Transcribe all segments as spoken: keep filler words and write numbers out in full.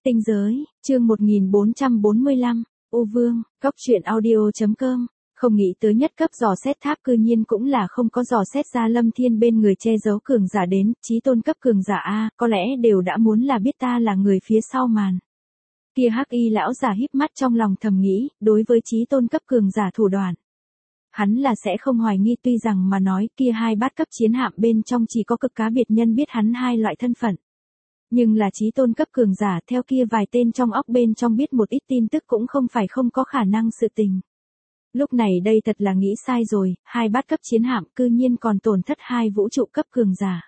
Tinh giới, chương một nghìn bốn trăm bốn mươi lăm, U Vương, Cóc truyện audio chấm com. Không nghĩ tới nhất cấp dò xét tháp cư nhiên cũng là không có dò xét ra Lâm Thiên bên người che giấu cường giả đến, chí tôn cấp cường giả a, có lẽ đều đã muốn là biết ta là người phía sau màn. Kia Hắc Y lão giả híp mắt trong lòng thầm nghĩ, đối với chí tôn cấp cường giả thủ đoạn, hắn là sẽ không hoài nghi, tuy rằng mà nói kia hai bát cấp chiến hạm bên trong chỉ có cực cá biệt nhân biết hắn hai loại thân phận. Nhưng là chí tôn cấp cường giả, theo kia vài tên trong óc bên trong biết một ít tin tức cũng không phải không có khả năng sự tình. Lúc này đây thật là nghĩ sai rồi, hai bát cấp chiến hạm cư nhiên còn tổn thất hai vũ trụ cấp cường giả.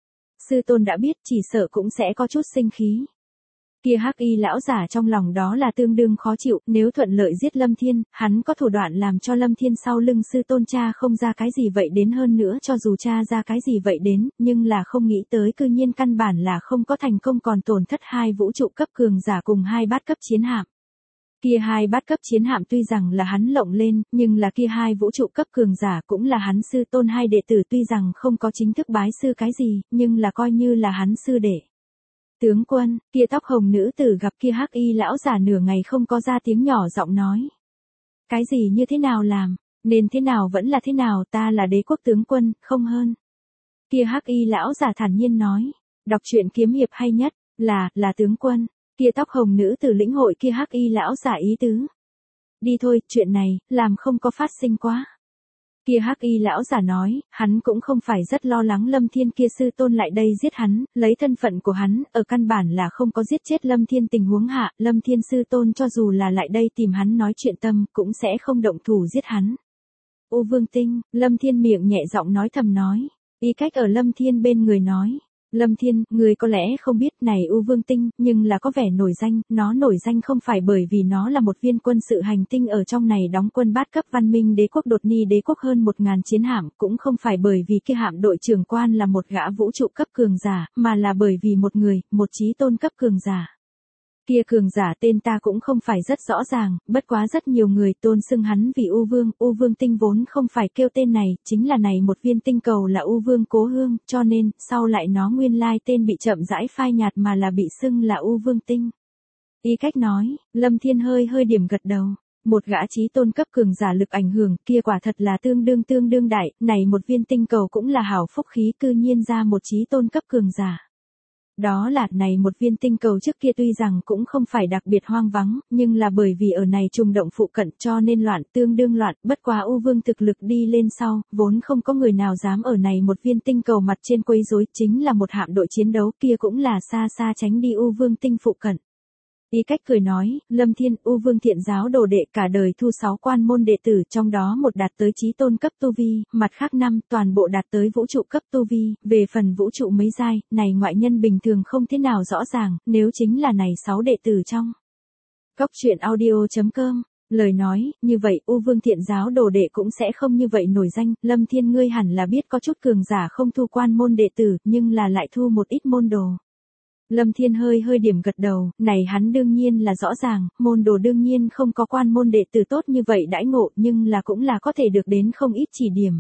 Sư tôn đã biết chỉ sợ cũng sẽ có chút sinh khí. Kia Hắc Y lão giả trong lòng đó là tương đương khó chịu, nếu thuận lợi giết Lâm Thiên, hắn có thủ đoạn làm cho Lâm Thiên sau lưng sư tôn cha không ra cái gì vậy đến, hơn nữa cho dù cha ra cái gì vậy đến, nhưng là không nghĩ tới cư nhiên căn bản là không có thành công, còn tổn thất hai vũ trụ cấp cường giả cùng hai bát cấp chiến hạm. Kia hai bát cấp chiến hạm tuy rằng là hắn lộng lên, nhưng là kia hai vũ trụ cấp cường giả cũng là hắn sư tôn hai đệ tử, tuy rằng không có chính thức bái sư cái gì, nhưng là coi như là hắn sư đệ. Tướng quân, kia tóc hồng nữ tử gặp kia Hắc Y lão giả nửa ngày không có ra tiếng, nhỏ giọng nói. Cái gì như thế nào làm, nên thế nào vẫn là thế nào, ta là đế quốc tướng quân, không hơn. Kia Hắc Y lão giả thản nhiên nói, đọc truyện kiếm hiệp hay nhất, là, là tướng quân. Kia tóc hồng nữ tử lĩnh hội kia Hắc Y lão giả ý tứ. Đi thôi, chuyện này, làm không có phát sinh quá. Kia Hắc Y lão giả nói, hắn cũng không phải rất lo lắng Lâm Thiên kia sư tôn lại đây giết hắn, lấy thân phận của hắn, ở căn bản là không có giết chết Lâm Thiên tình huống hạ, Lâm Thiên sư tôn cho dù là lại đây tìm hắn nói chuyện tâm, cũng sẽ không động thủ giết hắn. U Vương Tinh, Lâm Thiên miệng nhẹ giọng nói thầm nói, ý cách ở Lâm Thiên bên người nói. Lâm Thiên, người có lẽ không biết này U Vương Tinh, nhưng là có vẻ nổi danh, nó nổi danh không phải bởi vì nó là một viên quân sự hành tinh ở trong này đóng quân bát cấp văn minh đế quốc đột ni đế quốc hơn một ngàn chiến hạm, cũng không phải bởi vì kia hạm đội trưởng quan là một gã vũ trụ cấp cường giả, mà là bởi vì một người, một chí tôn cấp cường giả. Kia cường giả tên ta cũng không phải rất rõ ràng, bất quá rất nhiều người tôn xưng hắn vì U Vương, U Vương Tinh vốn không phải kêu tên này, chính là này một viên tinh cầu là U Vương Cố Hương, cho nên, sau lại nó nguyên lai tên bị chậm rãi phai nhạt mà là bị xưng là U Vương Tinh. Y cách nói, Lâm Thiên hơi hơi điểm gật đầu, một gã chí tôn cấp cường giả lực ảnh hưởng kia quả thật là tương đương tương đương đại, này một viên tinh cầu cũng là hảo phúc khí, cư nhiên ra một chí tôn cấp cường giả. Đó là, này một viên tinh cầu trước kia tuy rằng cũng không phải đặc biệt hoang vắng, nhưng là bởi vì ở này trùng động phụ cận cho nên loạn, tương đương loạn, bất quá U Vương thực lực đi lên sau, vốn không có người nào dám ở này một viên tinh cầu mặt trên quấy rối, chính là một hạm đội chiến đấu kia cũng là xa xa tránh đi U Vương Tinh phụ cận. Ý cách cười nói, Lâm Thiên, U Vương thiện giáo đồ đệ cả đời thu sáu quan môn đệ tử, trong đó một đạt tới chí tôn cấp tu vi, mặt khác năm toàn bộ đạt tới vũ trụ cấp tu vi, về phần vũ trụ mấy giai, này ngoại nhân bình thường không thế nào rõ ràng, nếu chính là này sáu đệ tử trong. Cóc truyện audio chấm com, lời nói, như vậy U Vương thiện giáo đồ đệ cũng sẽ không như vậy nổi danh, Lâm Thiên ngươi hẳn là biết có chút cường giả không thu quan môn đệ tử, nhưng là lại thu một ít môn đồ. Lâm Thiên hơi hơi điểm gật đầu, này hắn đương nhiên là rõ ràng, môn đồ đương nhiên không có quan môn đệ tử tốt như vậy đãi ngộ, nhưng là cũng là có thể được đến không ít chỉ điểm.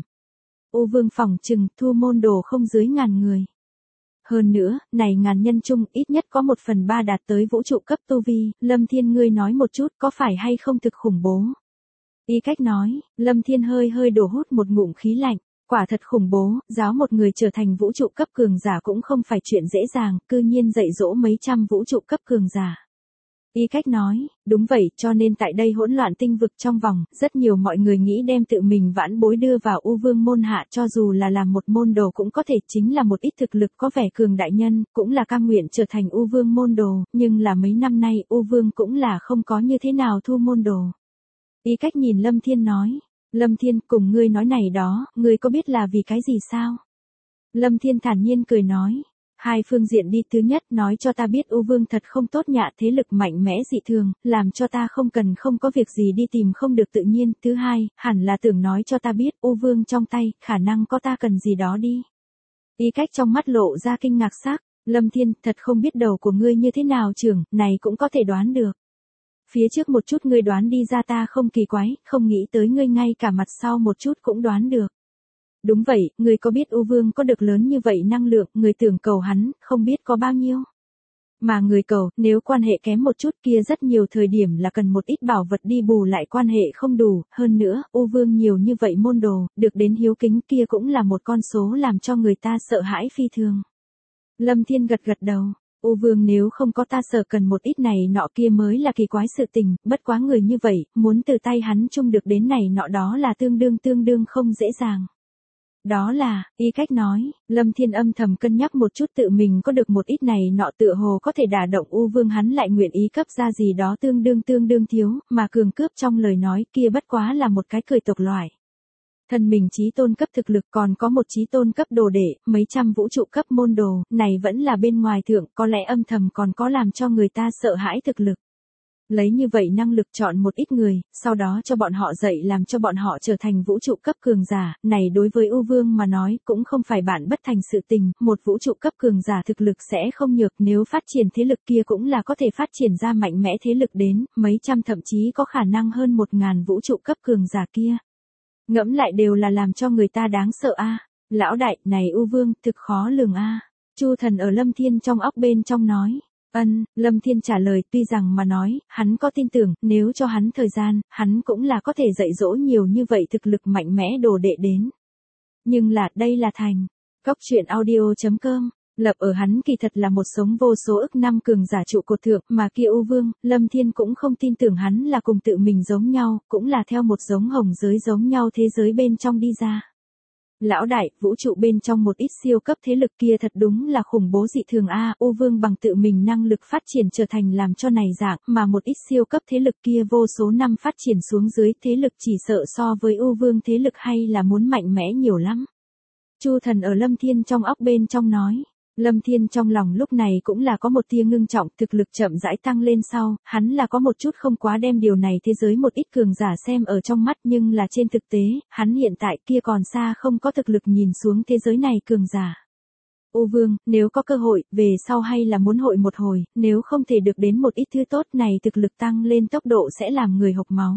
U Vương phỏng chừng thu môn đồ không dưới ngàn người. Hơn nữa, này ngàn nhân chung ít nhất có một phần ba đạt tới vũ trụ cấp tu vi, Lâm Thiên ngươi nói một chút có phải hay không thực khủng bố. Y cách nói, Lâm Thiên hơi hơi đổ hút một ngụm khí lạnh. Quả thật khủng bố, giáo một người trở thành vũ trụ cấp cường giả cũng không phải chuyện dễ dàng, cư nhiên dạy dỗ mấy trăm vũ trụ cấp cường giả. Y cách nói, đúng vậy, cho nên tại đây hỗn loạn tinh vực trong vòng, rất nhiều mọi người nghĩ đem tự mình vãn bối đưa vào U Vương môn hạ, cho dù là làm một môn đồ cũng có thể, chính là một ít thực lực có vẻ cường đại nhân, cũng là cam nguyện trở thành U Vương môn đồ, nhưng là mấy năm nay U Vương cũng là không có như thế nào thu môn đồ. Y cách nhìn Lâm Thiên nói. Lâm Thiên, cùng ngươi nói này đó, ngươi có biết là vì cái gì sao? Lâm Thiên thản nhiên cười nói, hai phương diện đi, thứ nhất nói cho ta biết U Vương thật không tốt nhạ, thế lực mạnh mẽ dị thường, làm cho ta không cần không có việc gì đi tìm không được tự nhiên, thứ hai, hẳn là tưởng nói cho ta biết U Vương trong tay, khả năng có ta cần gì đó đi. Ý cách trong mắt lộ ra kinh ngạc sắc, Lâm Thiên, thật không biết đầu của ngươi như thế nào trưởng, này cũng có thể đoán được. Phía trước một chút ngươi đoán đi ra ta không kỳ quái, không nghĩ tới ngươi ngay cả mặt sau một chút cũng đoán được. Đúng vậy, ngươi có biết U Vương có được lớn như vậy năng lượng, người tưởng cầu hắn, không biết có bao nhiêu. Mà người cầu, nếu quan hệ kém một chút kia rất nhiều thời điểm là cần một ít bảo vật đi bù lại quan hệ không đủ, hơn nữa, U Vương nhiều như vậy môn đồ, được đến hiếu kính kia cũng là một con số làm cho người ta sợ hãi phi thường. Lâm Thiên gật gật đầu, U Vương nếu không có ta sợ cần một ít này nọ kia mới là kỳ quái sự tình, bất quá người như vậy, muốn từ tay hắn chung được đến này nọ đó là tương đương tương đương không dễ dàng. Đó là, ý cách nói, Lâm Thiên âm thầm cân nhắc một chút tự mình có được một ít này nọ tựa hồ có thể đả động U Vương hắn lại nguyện ý cấp ra gì đó tương đương tương đương thiếu, mà cường cướp trong lời nói kia bất quá là một cái cười tộc loại. Thân mình chí tôn cấp thực lực còn có một chí tôn cấp đồ đệ, mấy trăm vũ trụ cấp môn đồ, này vẫn là bên ngoài thượng, có lẽ âm thầm còn có làm cho người ta sợ hãi thực lực. Lấy như vậy năng lực chọn một ít người, sau đó cho bọn họ dạy làm cho bọn họ trở thành vũ trụ cấp cường giả, này đối với U Vương mà nói cũng không phải bạn bất thành sự tình, một vũ trụ cấp cường giả thực lực sẽ không nhược, nếu phát triển thế lực kia cũng là có thể phát triển ra mạnh mẽ thế lực đến, mấy trăm thậm chí có khả năng hơn một ngàn vũ trụ cấp cường giả kia. Ngẫm lại đều là làm cho người ta đáng sợ a. Lão đại, này U Vương, thực khó lường a. Chu Thần ở Lâm Thiên trong óc bên trong nói. Ân, Lâm Thiên trả lời, tuy rằng mà nói, hắn có tin tưởng, nếu cho hắn thời gian, hắn cũng là có thể dạy dỗ nhiều như vậy thực lực mạnh mẽ đồ đệ đến. Nhưng là, đây là thành. Cóc truyện audio chấm com, lập ở hắn kỳ thật là một sống vô số ức năm cường giả trụ cột thượng, mà kia U Vương, Lâm Thiên cũng không tin tưởng hắn là cùng tự mình giống nhau, cũng là theo một giống hồng giới giống nhau thế giới bên trong đi ra. Lão đại, vũ trụ bên trong một ít siêu cấp thế lực kia thật đúng là khủng bố dị thường a. U Vương bằng tự mình năng lực phát triển trở thành làm cho này dạng, mà một ít siêu cấp thế lực kia vô số năm phát triển xuống dưới, thế lực chỉ sợ so với U Vương thế lực hay là muốn mạnh mẽ nhiều lắm. Chu Thần ở Lâm Thiên trong óc bên trong nói. Lâm Thiên trong lòng lúc này cũng là có một tia ngưng trọng, thực lực chậm rãi tăng lên sau, hắn là có một chút không quá đem điều này thế giới một ít cường giả xem ở trong mắt, nhưng là trên thực tế, hắn hiện tại kia còn xa không có thực lực nhìn xuống thế giới này cường giả. U Vương, nếu có cơ hội, về sau hay là muốn hội một hồi, nếu không thể được đến một ít thứ tốt này thực lực tăng lên tốc độ sẽ làm người hộc máu.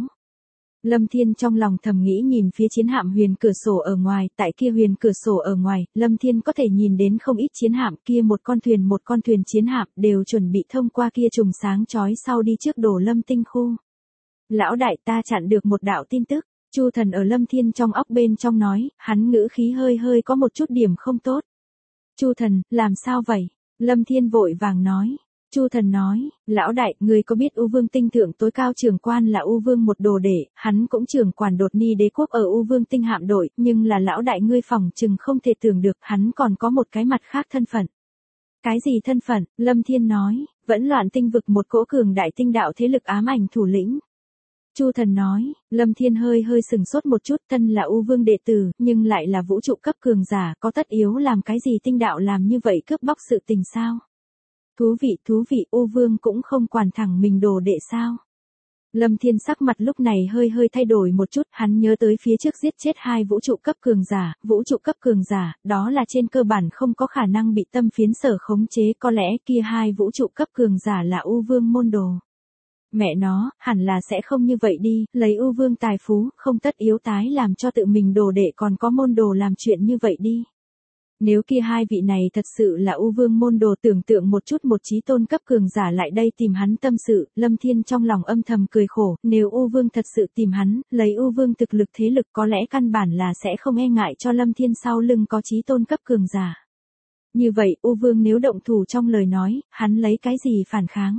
Lâm Thiên trong lòng thầm nghĩ nhìn phía chiến hạm huyền cửa sổ ở ngoài, tại kia huyền cửa sổ ở ngoài, Lâm Thiên có thể nhìn đến không ít chiến hạm kia một con thuyền một con thuyền chiến hạm đều chuẩn bị thông qua kia trùng sáng chói sau đi trước đổ Lâm tinh khu. Lão đại ta chặn được một đạo tin tức, Chu Thần ở Lâm Thiên trong óc bên trong nói, hắn ngữ khí hơi hơi có một chút điểm không tốt. Chu Thần, làm sao vậy? Lâm Thiên vội vàng nói. Chu Thần nói, lão đại, người có biết U Vương tinh thượng tối cao trưởng quan là U Vương một đồ đệ, hắn cũng trưởng quản đột ni đế quốc ở U Vương tinh hạm đội, nhưng là lão đại ngươi phòng chừng không thể tưởng được hắn còn có một cái mặt khác thân phận. Cái gì thân phận? Lâm Thiên nói, vẫn loạn tinh vực một cỗ cường đại tinh đạo thế lực ám ảnh thủ lĩnh. Chu Thần nói, Lâm Thiên hơi hơi sừng sốt một chút, thân là U Vương đệ tử, nhưng lại là vũ trụ cấp cường giả, có tất yếu làm cái gì tinh đạo làm như vậy cướp bóc sự tình sao? Thú vị, thú vị, U Vương cũng không quản thẳng mình đồ đệ sao. Lâm Thiên sắc mặt lúc này hơi hơi thay đổi một chút, hắn nhớ tới phía trước giết chết hai vũ trụ cấp cường giả, vũ trụ cấp cường giả, đó là trên cơ bản không có khả năng bị tâm phiến sở khống chế, có lẽ kia hai vũ trụ cấp cường giả là U Vương môn đồ. Mẹ nó, hẳn là sẽ không như vậy đi, lấy U Vương tài phú, không tất yếu tái làm cho tự mình đồ đệ còn có môn đồ làm chuyện như vậy đi. Nếu kia hai vị này thật sự là U Vương môn đồ, tưởng tượng một chút một chí tôn cấp cường giả lại đây tìm hắn tâm sự, Lâm Thiên trong lòng âm thầm cười khổ, nếu U Vương thật sự tìm hắn, lấy U Vương thực lực thế lực có lẽ căn bản là sẽ không e ngại cho Lâm Thiên sau lưng có chí tôn cấp cường giả. Như vậy, U Vương nếu động thủ trong lời nói, hắn lấy cái gì phản kháng?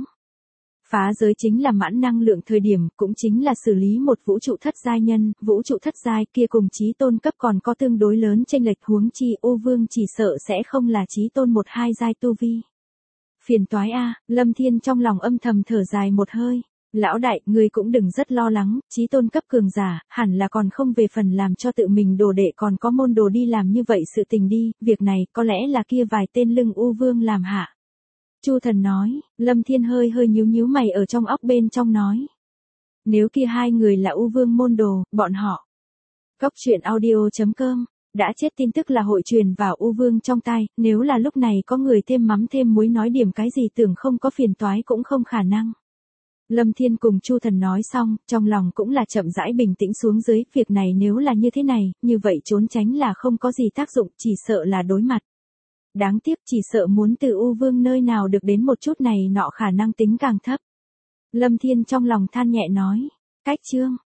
Phá giới chính là mãn năng lượng thời điểm, cũng chính là xử lý một vũ trụ thất giai nhân, vũ trụ thất giai kia cùng chí tôn cấp còn có tương đối lớn chênh lệch, huống chi U Vương chỉ sợ sẽ không là chí tôn một hai giai tu vi. Phiền toái a, Lâm Thiên trong lòng âm thầm thở dài một hơi. Lão đại, ngươi cũng đừng rất lo lắng, chí tôn cấp cường giả, hẳn là còn không về phần làm cho tự mình đồ đệ còn có môn đồ đi làm như vậy sự tình đi, việc này có lẽ là kia vài tên lưng U Vương làm hạ. Chu Thần nói, Lâm Thiên hơi hơi nhíu nhíu mày ở trong óc bên trong nói. Nếu kia hai người là U Vương môn đồ, bọn họ. Cóc truyện audio chấm com, đã chết tin tức là hội truyền vào U Vương trong tai, nếu là lúc này có người thêm mắm thêm muối nói điểm cái gì tưởng không có phiền toái cũng không khả năng. Lâm Thiên cùng Chu Thần nói xong, trong lòng cũng là chậm rãi bình tĩnh xuống dưới, việc này nếu là như thế này, như vậy trốn tránh là không có gì tác dụng, chỉ sợ là đối mặt. đáng tiếc chỉ sợ muốn từ U Vương nơi nào được đến một chút này nọ khả năng tính càng thấp. Lâm Thiên trong lòng than nhẹ nói, cách chương.